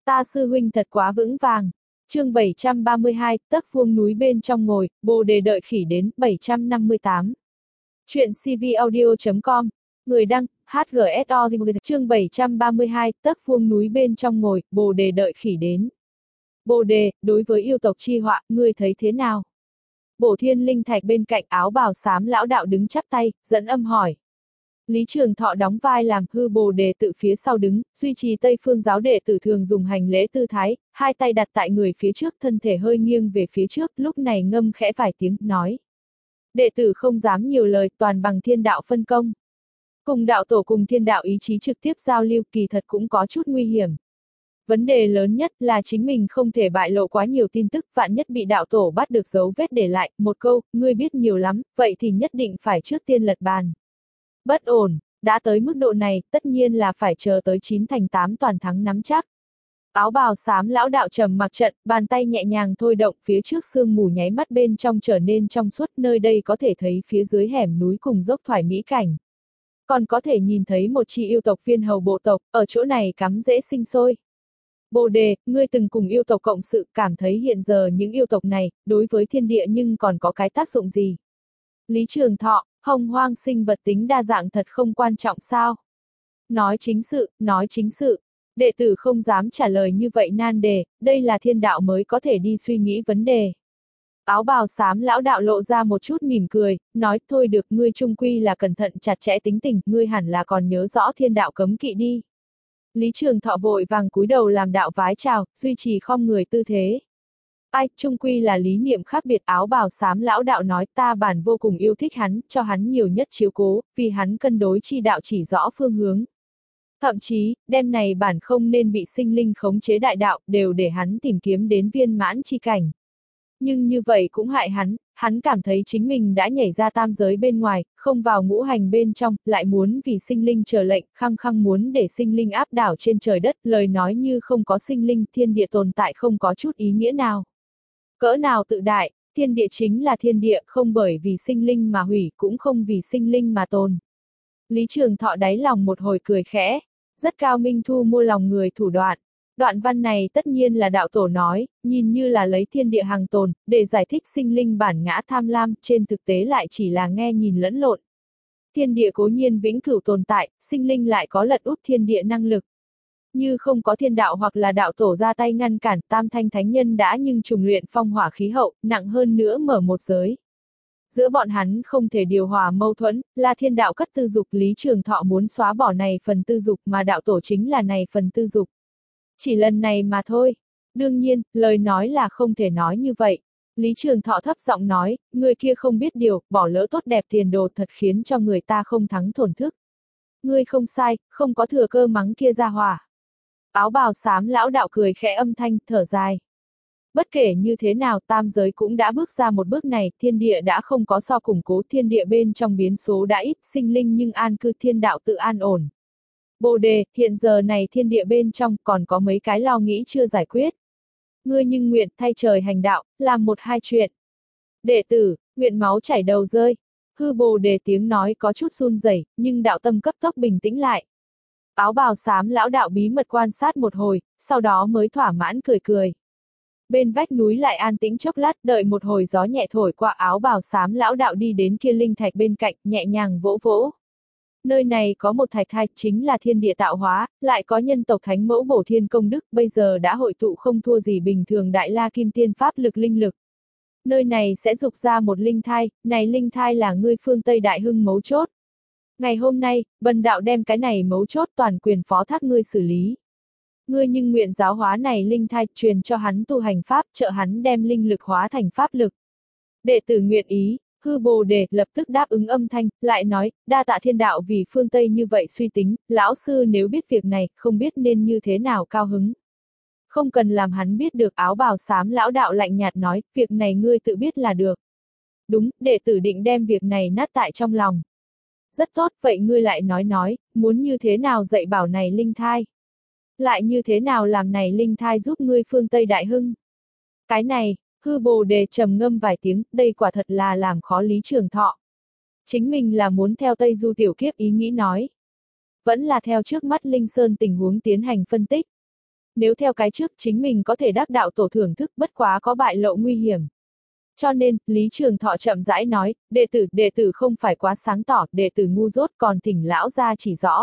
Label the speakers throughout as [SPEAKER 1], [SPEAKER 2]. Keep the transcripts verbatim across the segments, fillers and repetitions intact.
[SPEAKER 1] Ta sư huynh thật quá vững vàng. Chương bảy trăm ba mươi hai, tấc vuông núi bên trong ngồi, Bồ đề đợi khỉ đến, bảy trăm năm mươi tám. Chuyện cvaudio chấm com, người đăng, hát giê ét o. Chương bảy trăm ba mươi hai, tấc vuông núi bên trong ngồi, Bồ đề đợi khỉ đến. Bồ đề, đối với yêu tộc chi họa, ngươi thấy thế nào? Bổ Thiên Linh Thạch bên cạnh áo bào xám lão đạo đứng chắp tay, dẫn âm hỏi. Lý Trường Thọ đóng vai làm hư Bồ đề tự phía sau đứng, duy trì Tây Phương giáo đệ tử thường dùng hành lễ tư thái, hai tay đặt tại người phía trước, thân thể hơi nghiêng về phía trước, lúc này ngâm khẽ vài tiếng, nói. Đệ tử không dám nhiều lời, toàn bằng thiên đạo phân công. Cùng đạo tổ cùng thiên đạo ý chí trực tiếp giao lưu kỳ thật cũng có chút nguy hiểm. Vấn đề lớn nhất là chính mình không thể bại lộ quá nhiều tin tức, vạn nhất bị đạo tổ bắt được dấu vết để lại, một câu, ngươi biết nhiều lắm, vậy thì nhất định phải trước tiên lật bàn. Bất ổn, đã tới mức độ này, tất nhiên là phải chờ tới chín thành tám toàn thắng nắm chắc. Áo bào xám lão đạo trầm mặc trận, bàn tay nhẹ nhàng thôi động, phía trước sương mù nháy mắt bên trong trở nên trong suốt, nơi đây có thể thấy phía dưới hẻm núi cùng dốc thoải mỹ cảnh. Còn có thể nhìn thấy một chi yêu tộc viên hầu bộ tộc, ở chỗ này cắm rễ sinh sôi. Bồ đề, ngươi từng cùng yêu tộc cộng sự, cảm thấy hiện giờ những yêu tộc này, đối với thiên địa nhưng còn có cái tác dụng gì? Lý Trường Thọ, hồng hoang sinh vật tính đa dạng thật không quan trọng sao? Nói chính sự, nói chính sự. Đệ tử không dám trả lời như vậy nan đề, đây là thiên đạo mới có thể đi suy nghĩ vấn đề. Áo bào xám lão đạo lộ ra một chút mỉm cười, nói thôi được, ngươi trung quy là cẩn thận chặt chẽ tính tình, ngươi hẳn là còn nhớ rõ thiên đạo cấm kỵ đi. Lý Trường Thọ vội vàng cúi đầu làm đạo vái chào, duy trì khom người tư thế. Ai, trung quy là lý niệm khác biệt. Áo bào xám lão đạo nói, ta bản vô cùng yêu thích hắn, cho hắn nhiều nhất chiếu cố, vì hắn cân đối chi đạo chỉ rõ phương hướng. Thậm chí, đêm này bản không nên bị sinh linh khống chế đại đạo, đều để hắn tìm kiếm đến viên mãn chi cảnh. Nhưng như vậy cũng hại hắn, hắn cảm thấy chính mình đã nhảy ra tam giới bên ngoài, không vào ngũ hành bên trong, lại muốn vì sinh linh chờ lệnh, khăng khăng muốn để sinh linh áp đảo trên trời đất, lời nói như không có sinh linh, thiên địa tồn tại không có chút ý nghĩa nào. Cỡ nào tự đại, thiên địa chính là thiên địa, không bởi vì sinh linh mà hủy, cũng không vì sinh linh mà tồn. Lý Trường Thọ đáy lòng một hồi cười khẽ, rất cao minh thu mua lòng người thủ đoạn. Đoạn văn này tất nhiên là đạo tổ nói, nhìn như là lấy thiên địa hằng tồn, để giải thích sinh linh bản ngã tham lam, trên thực tế lại chỉ là nghe nhìn lẫn lộn. Thiên địa cố nhiên vĩnh cửu tồn tại, sinh linh lại có lật úp thiên địa năng lực. Như không có thiên đạo hoặc là đạo tổ ra tay ngăn cản, tam thanh thánh nhân đã nhưng trùng luyện phong hỏa khí hậu, nặng hơn nữa mở một giới. Giữa bọn hắn không thể điều hòa mâu thuẫn, là thiên đạo cất tư dục, Lý Trường Thọ muốn xóa bỏ này phần tư dục mà đạo tổ chính là này phần tư dục. Chỉ lần này mà thôi. Đương nhiên, lời nói là không thể nói như vậy. Lý Trường Thọ thấp giọng nói, người kia không biết điều, bỏ lỡ tốt đẹp tiền đồ thật khiến cho người ta không thắng thổn thức. Ngươi không sai, không có thừa cơ mắng kia ra hỏa. Áo bào xám lão đạo cười khẽ âm thanh, thở dài. Bất kể như thế nào, tam giới cũng đã bước ra một bước này, thiên địa đã không có so củng cố, thiên địa bên trong biến số đã ít, sinh linh nhưng an cư, thiên đạo tự an ổn. Bồ đề, hiện giờ này thiên địa bên trong còn có mấy cái lo nghĩ chưa giải quyết. Ngươi nhưng nguyện thay trời hành đạo, làm một hai chuyện. Đệ tử, nguyện máu chảy đầu rơi. Hư Bồ đề tiếng nói có chút run rẩy, nhưng đạo tâm cấp tốc bình tĩnh lại. Áo bào xám lão đạo bí mật quan sát một hồi, sau đó mới thỏa mãn cười cười. Bên vách núi lại an tĩnh chốc lát, đợi một hồi gió nhẹ thổi qua, áo bào xám lão đạo đi đến kia linh thạch bên cạnh, nhẹ nhàng vỗ vỗ. Nơi này có một thạch thạch, chính là thiên địa tạo hóa, lại có nhân tộc thánh mẫu bổ thiên công đức, bây giờ đã hội tụ không thua gì bình thường đại la kim tiên pháp lực linh lực. Nơi này sẽ dục ra một linh thai, này linh thai là ngươi phương Tây đại hưng mấu chốt. Ngày hôm nay, bần đạo đem cái này mấu chốt toàn quyền phó thác ngươi xử lý. Ngươi nhưng nguyện giáo hóa này linh thai, truyền cho hắn tu hành pháp, trợ hắn đem linh lực hóa thành pháp lực. Đệ tử nguyện ý. Hư Bồ đề lập tức đáp ứng âm thanh, lại nói, đa tạ thiên đạo vì phương Tây như vậy suy tính, lão sư nếu biết việc này, không biết nên như thế nào cao hứng. Không cần làm hắn biết được. Áo bào xám lão đạo lạnh nhạt nói, việc này ngươi tự biết là được. Đúng, đệ tử định đem việc này nát tại trong lòng. Rất tốt, vậy ngươi lại nói nói, muốn như thế nào dạy bảo này linh thai? Lại như thế nào làm này linh thai giúp ngươi phương Tây đại hưng? Cái này, Hư Bồ đề trầm ngâm vài tiếng, đây quả thật là làm khó Lý Trường Thọ. Chính mình là muốn theo Tây Du tiểu kiếp ý nghĩ nói. Vẫn là theo trước mắt Linh Sơn tình huống tiến hành phân tích. Nếu theo cái trước chính mình có thể đắc đạo tổ thưởng thức bất quá có bại lộ nguy hiểm. Cho nên, Lý Trường Thọ chậm rãi nói, đệ tử, đệ tử không phải quá sáng tỏ, đệ tử ngu dốt còn thỉnh lão ra chỉ rõ.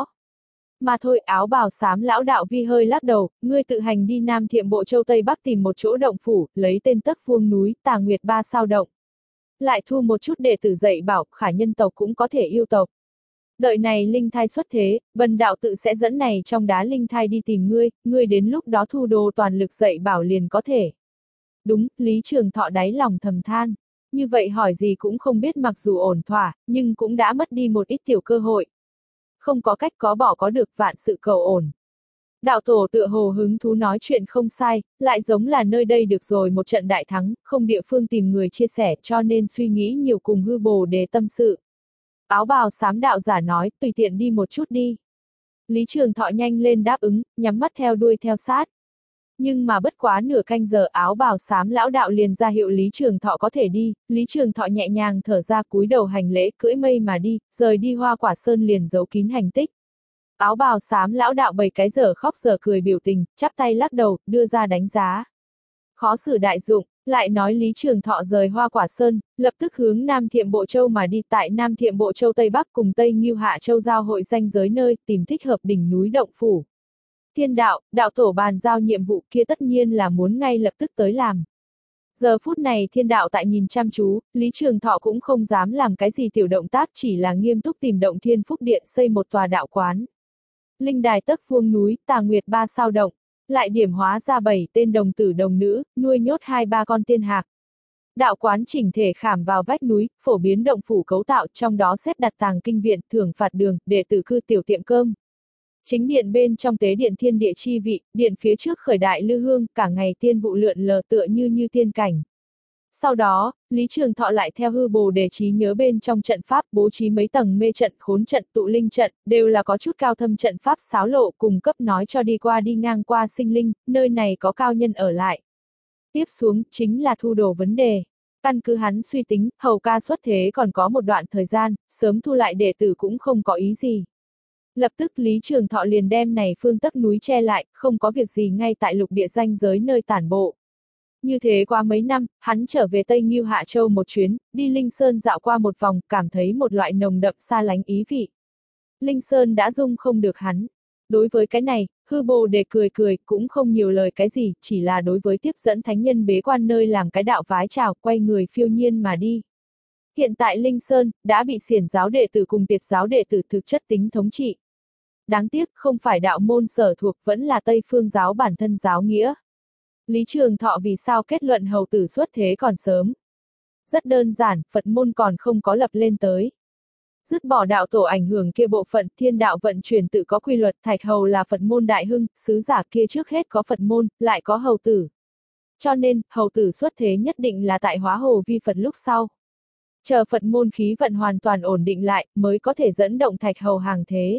[SPEAKER 1] Mà thôi, áo bào xám lão đạo vi hơi lắc đầu, ngươi tự hành đi Nam Thiệm Bộ Châu Tây Bắc tìm một chỗ động phủ, lấy tên Tấc Vuông núi, Tà Nguyệt Ba sao động. Lại thu một chút đệ tử dạy bảo, khả nhân tộc cũng có thể yêu tộc. Đợi này linh thai xuất thế, bần đạo tự sẽ dẫn này trong đá linh thai đi tìm ngươi, ngươi đến lúc đó thu đồ toàn lực dạy bảo liền có thể. Đúng, Lý Trường Thọ đáy lòng thầm than. Như vậy hỏi gì cũng không biết, mặc dù ổn thỏa, nhưng cũng đã mất đi một ít tiểu cơ hội. Không có cách có bỏ có được, vạn sự cầu ổn. Đạo tổ tựa hồ hứng thú nói chuyện không sai, lại giống là nơi đây được rồi một trận đại thắng, không địa phương tìm người chia sẻ, cho nên suy nghĩ nhiều cùng hư bồ đề tâm sự. Áo bào xám đạo giả nói, tùy tiện đi một chút đi. Lý Trường Thọ nhanh lên đáp ứng, nhắm mắt theo đuôi theo sát. Nhưng mà bất quá nửa canh giờ, áo bào xám lão đạo liền ra hiệu Lý Trường Thọ có thể đi. Lý Trường Thọ nhẹ nhàng thở ra, cúi đầu hành lễ, cưỡi mây mà đi, rời đi Hoa Quả Sơn liền giấu kín hành tích. Áo bào xám lão đạo bày cái giờ khóc giờ cười biểu tình, chắp tay lắc đầu, đưa ra đánh giá. Khó xử đại dụng, lại nói Lý Trường Thọ rời Hoa Quả Sơn, lập tức hướng Nam Thiệm Bộ Châu mà đi. Tại Nam Thiệm Bộ Châu Tây Bắc cùng Tây Ngưu Hạ Châu giao hội ranh giới nơi, tìm thích hợp đỉnh núi động phủ. Thiên đạo, đạo tổ bàn giao nhiệm vụ kia tất nhiên là muốn ngay lập tức tới làm. Giờ phút này thiên đạo tại nhìn chăm chú, Lý Trường Thọ cũng không dám làm cái gì tiểu động tác, chỉ là nghiêm túc tìm động Thiên Phúc Điện xây một tòa đạo quán. Linh đài Tấc Vuông núi, Tà Nguyệt Ba sao động, lại điểm hóa ra bảy tên đồng tử đồng nữ, nuôi nhốt hai ba con tiên hạc. Đạo quán chỉnh thể khảm vào vách núi, phổ biến động phủ cấu tạo, trong đó xếp đặt tàng kinh viện, thưởng phạt đường, đệ tử cư tiểu tiệm cơm. Chính điện bên trong tế điện thiên địa chi vị, điện phía trước khởi đại lư hương, cả ngày tiên vụ lượn lờ tựa như như tiên cảnh. Sau đó, Lý Trường Thọ lại theo hư bồ đề trí nhớ bên trong trận pháp bố trí mấy tầng mê trận, khốn trận, tụ linh trận, đều là có chút cao thâm trận pháp xáo lộ, cùng cấp nói cho đi qua đi ngang qua sinh linh, nơi này có cao nhân ở lại. Tiếp xuống, chính là thu đồ vấn đề. Căn cứ hắn suy tính, hầu ca xuất thế còn có một đoạn thời gian, sớm thu lại đệ tử cũng không có ý gì. Lập tức Lý Trường Thọ liền đem này phương Tấc núi che lại, không có việc gì ngay tại lục địa ranh giới nơi tản bộ. Như thế qua mấy năm, hắn trở về Tây Ngưu Hạ Châu một chuyến, đi Linh Sơn dạo qua một vòng, cảm thấy một loại nồng đậm xa lánh ý vị. Linh Sơn đã dung không được hắn. Đối với cái này, hư bồ đề cười cười, cũng không nhiều lời cái gì, chỉ là đối với tiếp dẫn thánh nhân bế quan nơi làm cái đạo vái chào, quay người phiêu nhiên mà đi. Hiện tại Linh Sơn, đã bị xiển giáo đệ tử cùng tiệt giáo đệ tử thực chất tính thống trị. Đáng tiếc, không phải đạo môn sở thuộc, vẫn là Tây Phương giáo bản thân giáo nghĩa. Lý Trường Thọ vì sao kết luận hầu tử xuất thế còn sớm? Rất đơn giản, Phật môn còn không có lập lên tới. Dứt bỏ đạo tổ ảnh hưởng kia bộ phận, thiên đạo vận chuyển tự có quy luật, thạch hầu là Phật môn đại hưng, sứ giả kia trước hết có Phật môn, lại có hầu tử. Cho nên, hầu tử xuất thế nhất định là tại hóa hồ vi Phật lúc sau. Chờ Phật môn khí vận hoàn toàn ổn định lại, mới có thể dẫn động thạch hầu hàng thế.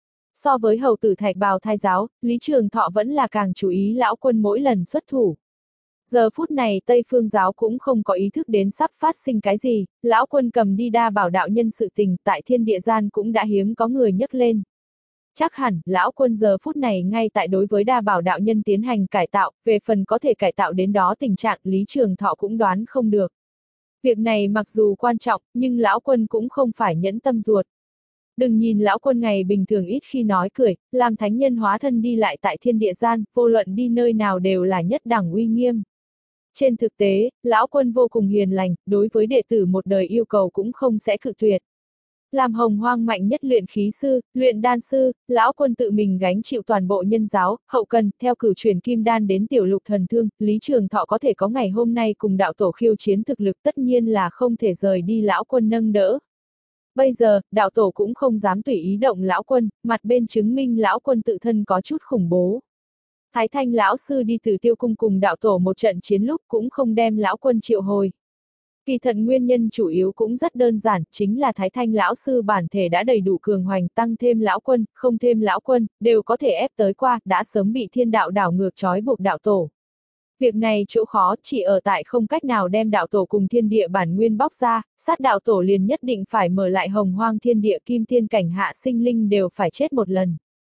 [SPEAKER 1] So với hầu tử thạch bào thai giáo, Lý Trường Thọ vẫn là càng chú ý lão quân mỗi lần xuất thủ. Giờ phút này Tây Phương giáo cũng không có ý thức đến sắp phát sinh cái gì, lão quân cầm đi đa bảo đạo nhân sự tình, tại thiên địa gian cũng đã hiếm có người nhấc lên. Chắc hẳn, lão quân giờ phút này ngay tại đối với đa bảo đạo nhân tiến hành cải tạo, về phần có thể cải tạo đến đó tình trạng Lý Trường Thọ cũng đoán không được. Việc này mặc dù quan trọng, nhưng lão quân cũng không phải nhẫn tâm ruột. Đừng nhìn lão quân ngày bình thường ít khi nói cười, làm thánh nhân hóa thân đi lại tại thiên địa gian, vô luận đi nơi nào đều là nhất đẳng uy nghiêm. Trên thực tế, lão quân vô cùng hiền lành, đối với đệ tử một đời yêu cầu cũng không sẽ cự tuyệt. Làm hồng hoang mạnh nhất luyện khí sư, luyện đan sư, lão quân tự mình gánh chịu toàn bộ nhân giáo, hậu cần, theo cửu truyền kim đan đến tiểu lục thần thương, Lý Trường Thọ có thể có ngày hôm nay cùng đạo tổ khiêu chiến thực lực tất nhiên là không thể rời đi lão quân nâng đỡ. Bây giờ, đạo tổ cũng không dám tùy ý động lão quân, mặt bên chứng minh lão quân tự thân có chút khủng bố. Thái Thanh lão sư đi từ Tiêu cung cùng đạo tổ một trận chiến lúc cũng không đem lão quân triệu hồi. Kỳ thật nguyên nhân chủ yếu cũng rất đơn giản, chính là Thái Thanh lão sư bản thể đã đầy đủ cường hoành, tăng thêm lão quân, không thêm lão quân, đều có thể ép tới qua, đã sớm bị thiên đạo đảo ngược trói buộc đạo tổ. Việc này chỗ khó chỉ ở tại không cách nào đem đạo tổ cùng thiên địa bản nguyên bóc ra, sát đạo tổ liền nhất định phải mở lại hồng hoang thiên địa kim thiên cảnh hạ sinh linh đều phải chết một lần.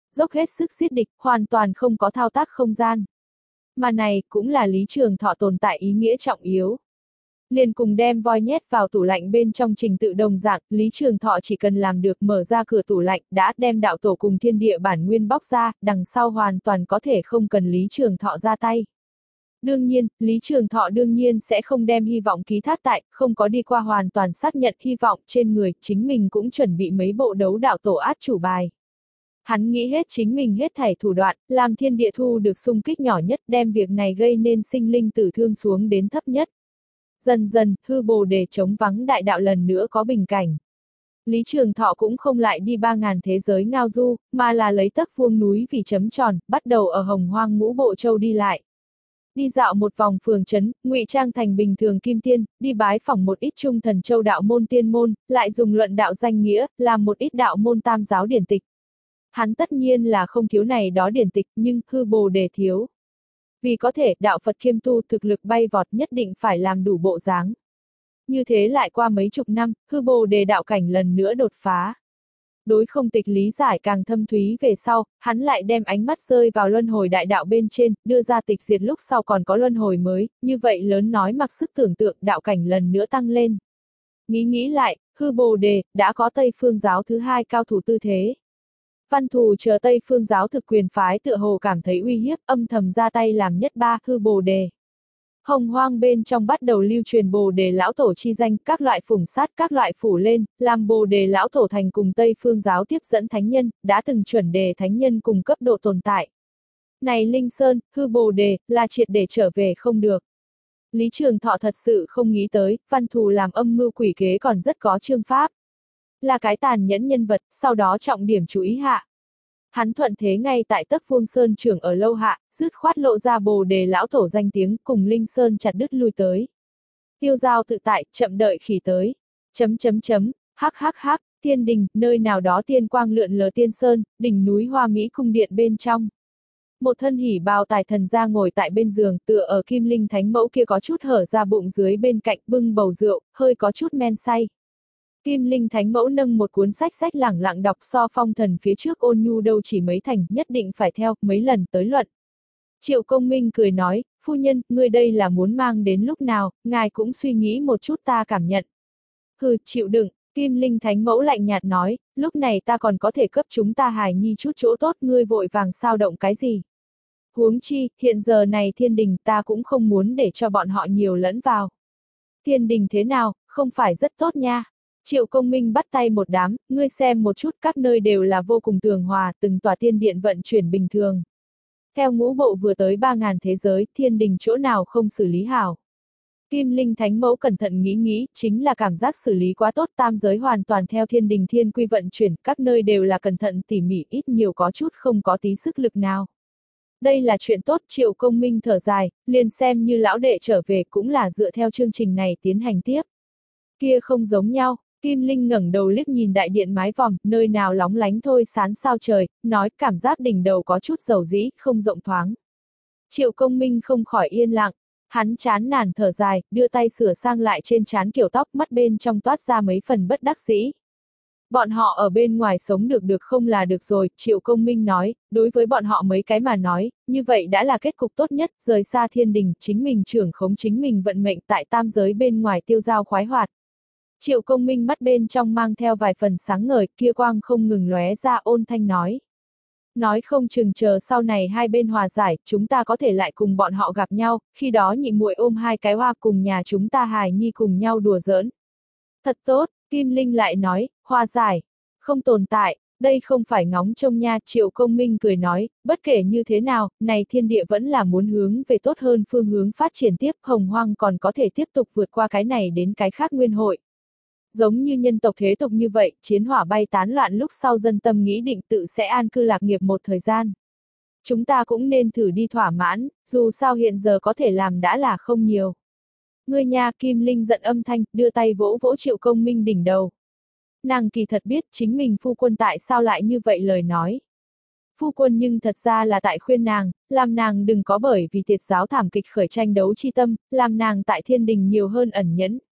[SPEAKER 1] dốc hết sức giết địch, hoàn toàn không có thao tác không gian. Mà này cũng là Lý Trường Thọ tồn tại ý nghĩa trọng yếu. Liền cùng đem voi nhét vào tủ lạnh bên trong trình tự đồng dạng, Lý Trường Thọ chỉ cần làm được mở ra cửa tủ lạnh, đã đem đạo tổ cùng thiên địa bản nguyên bóc ra, đằng sau hoàn toàn có thể không cần Lý Trường Thọ ra tay. Đương nhiên, Lý Trường Thọ đương nhiên sẽ không đem hy vọng ký thác tại, không có đi qua hoàn toàn xác nhận hy vọng trên người, chính mình cũng chuẩn bị mấy bộ đấu đạo tổ át chủ bài. Hắn nghĩ hết chính mình hết thảy thủ đoạn, làm thiên địa thu được xung kích nhỏ nhất, đem việc này gây nên sinh linh tử thương xuống đến thấp nhất. Dần dần, hư bồ đề chống vắng đại đạo lần nữa có bình cảnh. Lý Trường Thọ cũng không lại đi ba ngàn thế giới ngao du, mà là lấy tấc vuông núi vì chấm tròn, bắt đầu ở Hồng Hoang Ngũ Bộ Châu đi lại. Đi dạo một vòng phường trấn, ngụy trang thành bình thường kim tiên, đi bái phỏng một ít trung thần châu đạo môn tiên môn, lại dùng luận đạo danh nghĩa, làm một ít đạo môn tam giáo điển tịch. Hắn tất nhiên là không thiếu này đó điển tịch, nhưng hư bồ đề thiếu. Vì có thể, đạo Phật kiêm tu thực lực bay vọt nhất định phải làm đủ bộ dáng. Như thế lại qua mấy chục năm, hư bồ đề đạo cảnh lần nữa đột phá. Đối không tịch lý giải càng thâm thúy về sau, hắn lại đem ánh mắt rơi vào luân hồi đại đạo bên trên, đưa ra tịch diệt lúc sau còn có luân hồi mới, như vậy lớn nói mặc sức tưởng tượng đạo cảnh lần nữa tăng lên. Nghĩ nghĩ lại, hư bồ đề, đã có Tây Phương giáo thứ hai cao thủ tư thế. Văn Thù chờ Tây Phương giáo thực quyền phái tựa hồ cảm thấy uy hiếp, âm thầm ra tay làm nhất ba hư bồ đề. Hồng Hoang bên trong bắt đầu lưu truyền bồ đề lão tổ chi danh, các loại phủng sát các loại phủ lên, làm bồ đề lão tổ thành cùng Tây Phương giáo tiếp dẫn thánh nhân, đã từng chuẩn đề thánh nhân cùng cấp độ tồn tại. Này Linh Sơn, hư bồ đề, là triệt để trở về không được. Lý Trường Thọ thật sự không nghĩ tới, Văn Thù làm âm mưu quỷ kế còn rất có chương pháp. Là cái tàn nhẫn nhân vật, sau đó trọng điểm chú ý hạ. Hắn thuận thế ngay tại tấc vuông sơn trưởng ở lâu hạ, dứt khoát lộ ra bồ đề lão tổ danh tiếng, cùng Linh Sơn chặt đứt lui tới. Tiêu giao tự tại, chậm đợi khỉ tới. Chấm chấm chấm, hắc hắc hắc, thiên đình, nơi nào đó tiên quang lượn lờ tiên sơn, đỉnh núi hoa mỹ cung điện bên trong. Một thân hỉ bào tài thần ra ngồi tại bên giường, tựa ở kim linh thánh mẫu kia có chút hở ra bụng dưới bên cạnh bưng bầu rượu, hơi có chút men say. Kim Linh Thánh Mẫu nâng một cuốn sách sách lẳng lặng đọc so phong thần phía trước ôn nhu đâu chỉ mấy thành, nhất định phải theo, mấy lần tới luận. Triệu Công Minh cười nói, phu nhân, ngươi đây là muốn mang đến lúc nào, ngài cũng suy nghĩ một chút ta cảm nhận. Hừ, chịu đựng, Kim Linh Thánh Mẫu lạnh nhạt nói, lúc này ta còn có thể cấp chúng ta hài nhi chút chỗ tốt, ngươi vội vàng sao động cái gì. Huống chi, hiện giờ này thiên đình ta cũng không muốn để cho bọn họ nhiều lẫn vào. Thiên đình thế nào, không phải rất tốt nha. Triệu Công Minh bắt tay một đám, ngươi xem một chút các nơi đều là vô cùng tường hòa, từng tòa tiên điện vận chuyển bình thường. Theo ngũ bộ vừa tới ba ngàn thế giới, thiên đình chỗ nào không xử lý hảo. Kim Linh Thánh Mẫu cẩn thận nghĩ nghĩ, chính là cảm giác xử lý quá tốt, tam giới hoàn toàn theo thiên đình thiên quy vận chuyển, các nơi đều là cẩn thận tỉ mỉ, ít nhiều có chút không có tí sức lực nào. Đây là chuyện tốt, Triệu Công Minh thở dài, liền xem như lão đệ trở về cũng là dựa theo chương trình này tiến hành tiếp. Kia không giống nhau. Kim Linh ngẩng đầu liếc nhìn đại điện mái vòm, nơi nào lóng lánh thôi sáng sao trời, nói cảm giác đỉnh đầu có chút dầu dĩ, không rộng thoáng. Triệu Công Minh không khỏi yên lặng, hắn chán nản thở dài, đưa tay sửa sang lại trên trán kiểu tóc, mắt bên trong toát ra mấy phần bất đắc dĩ. Bọn họ ở bên ngoài sống được được không là được rồi, Triệu Công Minh nói, đối với bọn họ mấy cái mà nói, như vậy đã là kết cục tốt nhất, rời xa thiên đình, chính mình trưởng khống chính mình vận mệnh tại tam giới bên ngoài tiêu dao khoái hoạt. Triệu Công Minh mắt bên trong mang theo vài phần sáng ngời, kia quang không ngừng lóe ra, ôn thanh nói. Nói không chừng chờ sau này hai bên hòa giải, chúng ta có thể lại cùng bọn họ gặp nhau, khi đó nhị muội ôm hai cái hoa cùng nhà chúng ta hài nhi cùng nhau đùa giỡn. Thật tốt, Kim Linh lại nói, hòa giải, không tồn tại, đây không phải ngóng trông nha, Triệu Công Minh cười nói, bất kể như thế nào, này thiên địa vẫn là muốn hướng về tốt hơn phương hướng phát triển tiếp, Hồng Hoang còn có thể tiếp tục vượt qua cái này đến cái khác nguyên hội. Giống như nhân tộc thế tục như vậy, chiến hỏa bay tán loạn lúc sau dân tâm nghĩ định tự sẽ an cư lạc nghiệp một thời gian. Chúng ta cũng nên thử đi thỏa mãn, dù sao hiện giờ có thể làm đã là không nhiều. Ngươi nha, Kim Linh giận âm thanh, đưa tay vỗ vỗ Triệu Công Minh đỉnh đầu. Nàng kỳ thật biết chính mình phu quân tại sao lại như vậy lời nói. Phu quân nhưng thật ra là tại khuyên nàng, làm nàng đừng có bởi vì tiệt giáo thảm kịch khởi tranh đấu chi tâm, làm nàng tại thiên đình nhiều hơn ẩn nhẫn.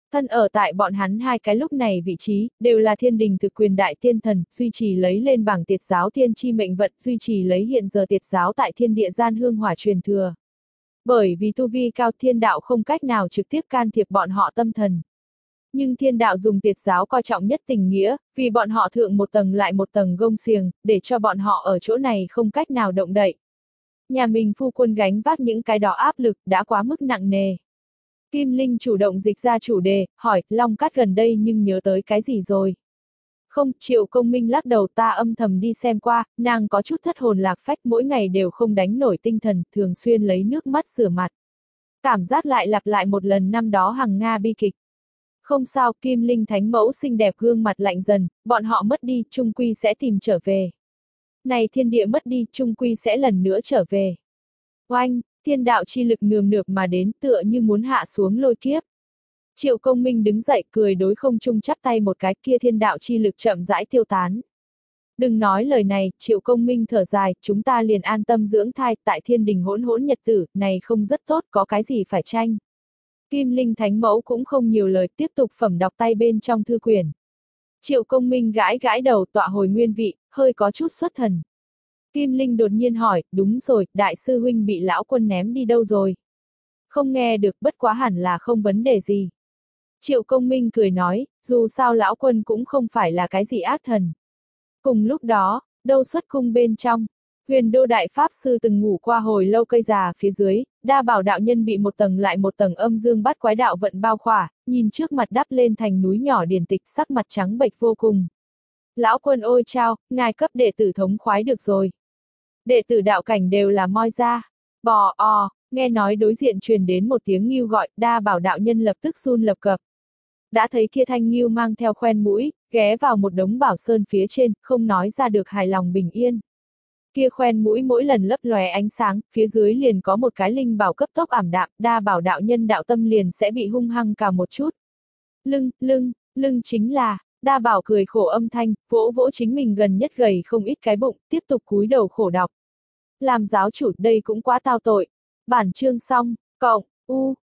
[SPEAKER 1] Thân ở tại bọn hắn hai cái lúc này vị trí, đều là thiên đình thực quyền đại tiên thần, duy trì lấy lên bảng tiệt giáo thiên chi mệnh vận, duy trì lấy hiện giờ tiệt giáo tại thiên địa gian hương hỏa truyền thừa. Bởi vì tu vi cao thiên đạo không cách nào trực tiếp can thiệp bọn họ tâm thần. Nhưng thiên đạo dùng tiệt giáo coi trọng nhất tình nghĩa, vì bọn họ thượng một tầng lại một tầng gông xiềng, để cho bọn họ ở chỗ này không cách nào động đậy. Nhà mình phu quân gánh vác những cái đó áp lực đã quá mức nặng nề. Kim Linh chủ động dịch ra chủ đề, hỏi, Long Cát gần đây nhưng nhớ tới cái gì rồi? Không, Triệu Công Minh lắc đầu, ta âm thầm đi xem qua, nàng có chút thất hồn lạc phách, mỗi ngày đều không đánh nổi tinh thần, thường xuyên lấy nước mắt rửa mặt. Cảm giác lại lặp lại một lần năm đó hằng Nga bi kịch. Không sao, Kim Linh thánh mẫu xinh đẹp gương mặt lạnh dần, bọn họ mất đi, chung quy sẽ tìm trở về. Này thiên địa mất đi, chung quy sẽ lần nữa trở về. Oanh, thiên đạo chi lực nườm nượp mà đến, tựa như muốn hạ xuống lôi kiếp. Triệu Công Minh đứng dậy cười đối không trung chắp tay một cái, kia thiên đạo chi lực chậm rãi tiêu tán. Đừng nói lời này, Triệu Công Minh thở dài, chúng ta liền an tâm dưỡng thai, tại thiên đình hỗn hỗn nhật tử, này không rất tốt, có cái gì phải tranh. Kim Linh thánh mẫu cũng không nhiều lời, tiếp tục phẩm đọc tay bên trong thư quyển. Triệu Công Minh gãi gãi đầu, tọa hồi nguyên vị, hơi có chút xuất thần. Kim Linh đột nhiên hỏi, đúng rồi, đại sư huynh bị lão quân ném đi đâu rồi? Không nghe được, bất quá hẳn là không vấn đề gì. Triệu Công Minh cười nói, dù sao lão quân cũng không phải là cái gì ác thần. Cùng lúc đó, đâu xuất cung bên trong, Huyền Đô Đại Pháp Sư từng ngủ qua hồi lâu cây già phía dưới, Đa Bảo đạo nhân bị một tầng lại một tầng âm dương bắt quái đạo vận bao khỏa, nhìn trước mặt đắp lên thành núi nhỏ điển tịch, sắc mặt trắng bệch vô cùng. Lão quân ôi chao, ngài cấp đệ tử thống khoái được rồi. Đệ tử đạo cảnh đều là moi ra. Bò o, nghe nói đối diện truyền đến một tiếng ngưu gọi, Đa Bảo đạo nhân lập tức run lập cập. Đã thấy kia thanh ngưu mang theo khoen mũi, ghé vào một đống bảo sơn phía trên, không nói ra được hài lòng bình yên. Kia khoen mũi mỗi lần lấp lóe ánh sáng, phía dưới liền có một cái linh bảo cấp tốc ảm đạm, Đa Bảo đạo nhân đạo tâm liền sẽ bị hung hăng cào một chút. Lưng, lưng, lưng chính là, Đa Bảo cười khổ âm thanh, vỗ vỗ chính mình gần nhất gầy không ít cái bụng, tiếp tục cúi đầu khổ đọc. Làm giáo chủ đây cũng quá tao tội. Bản chương xong, cộng, u.